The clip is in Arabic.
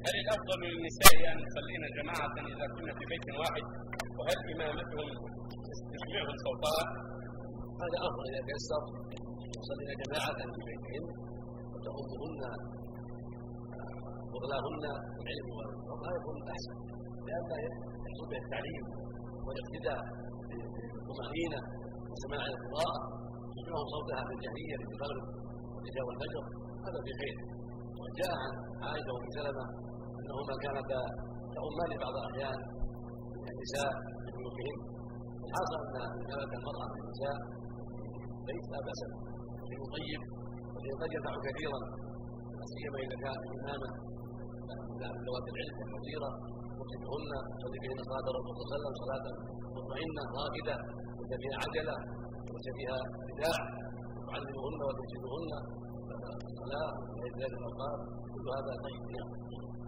هل الافضل للنساء ان يصلين جماعه اذا كنا في بيت واحد؟ وهل امامتهم تسمعهم صوتها؟ هذا افضل اذا تيسر يصلين جماعه في بيتهن وتؤمهن فضلاهن العلم والفضل، هذا يكون احسن لان يحصل به التعليم والاقتداء بالطمانينه وسماع القراءه تسمعهم صوتها في الجهريه في المغرب والعشاء والفجر، هذا في خير. وجاء عن عائشه وام سلمه انهما كانتا تؤمان بعض الاحيان من النساء في بيوتهن. الحاصل ان امامه المراه في النساء ليس لا باس به، شيء طيب وشيء قد ينفع كثيرا، لا سيما اذا كان اماما من ذوات العلم والبصيره تقيمهن تصلي بهن صلاه الرسول صلى الله عليه وسلم صلاه مطمئنه راكده ليس فيها عجله وليس فيها نداع، تعلمهن وترشدهن الصلاه وغير ذلك الاوقات، كل هذا طيب.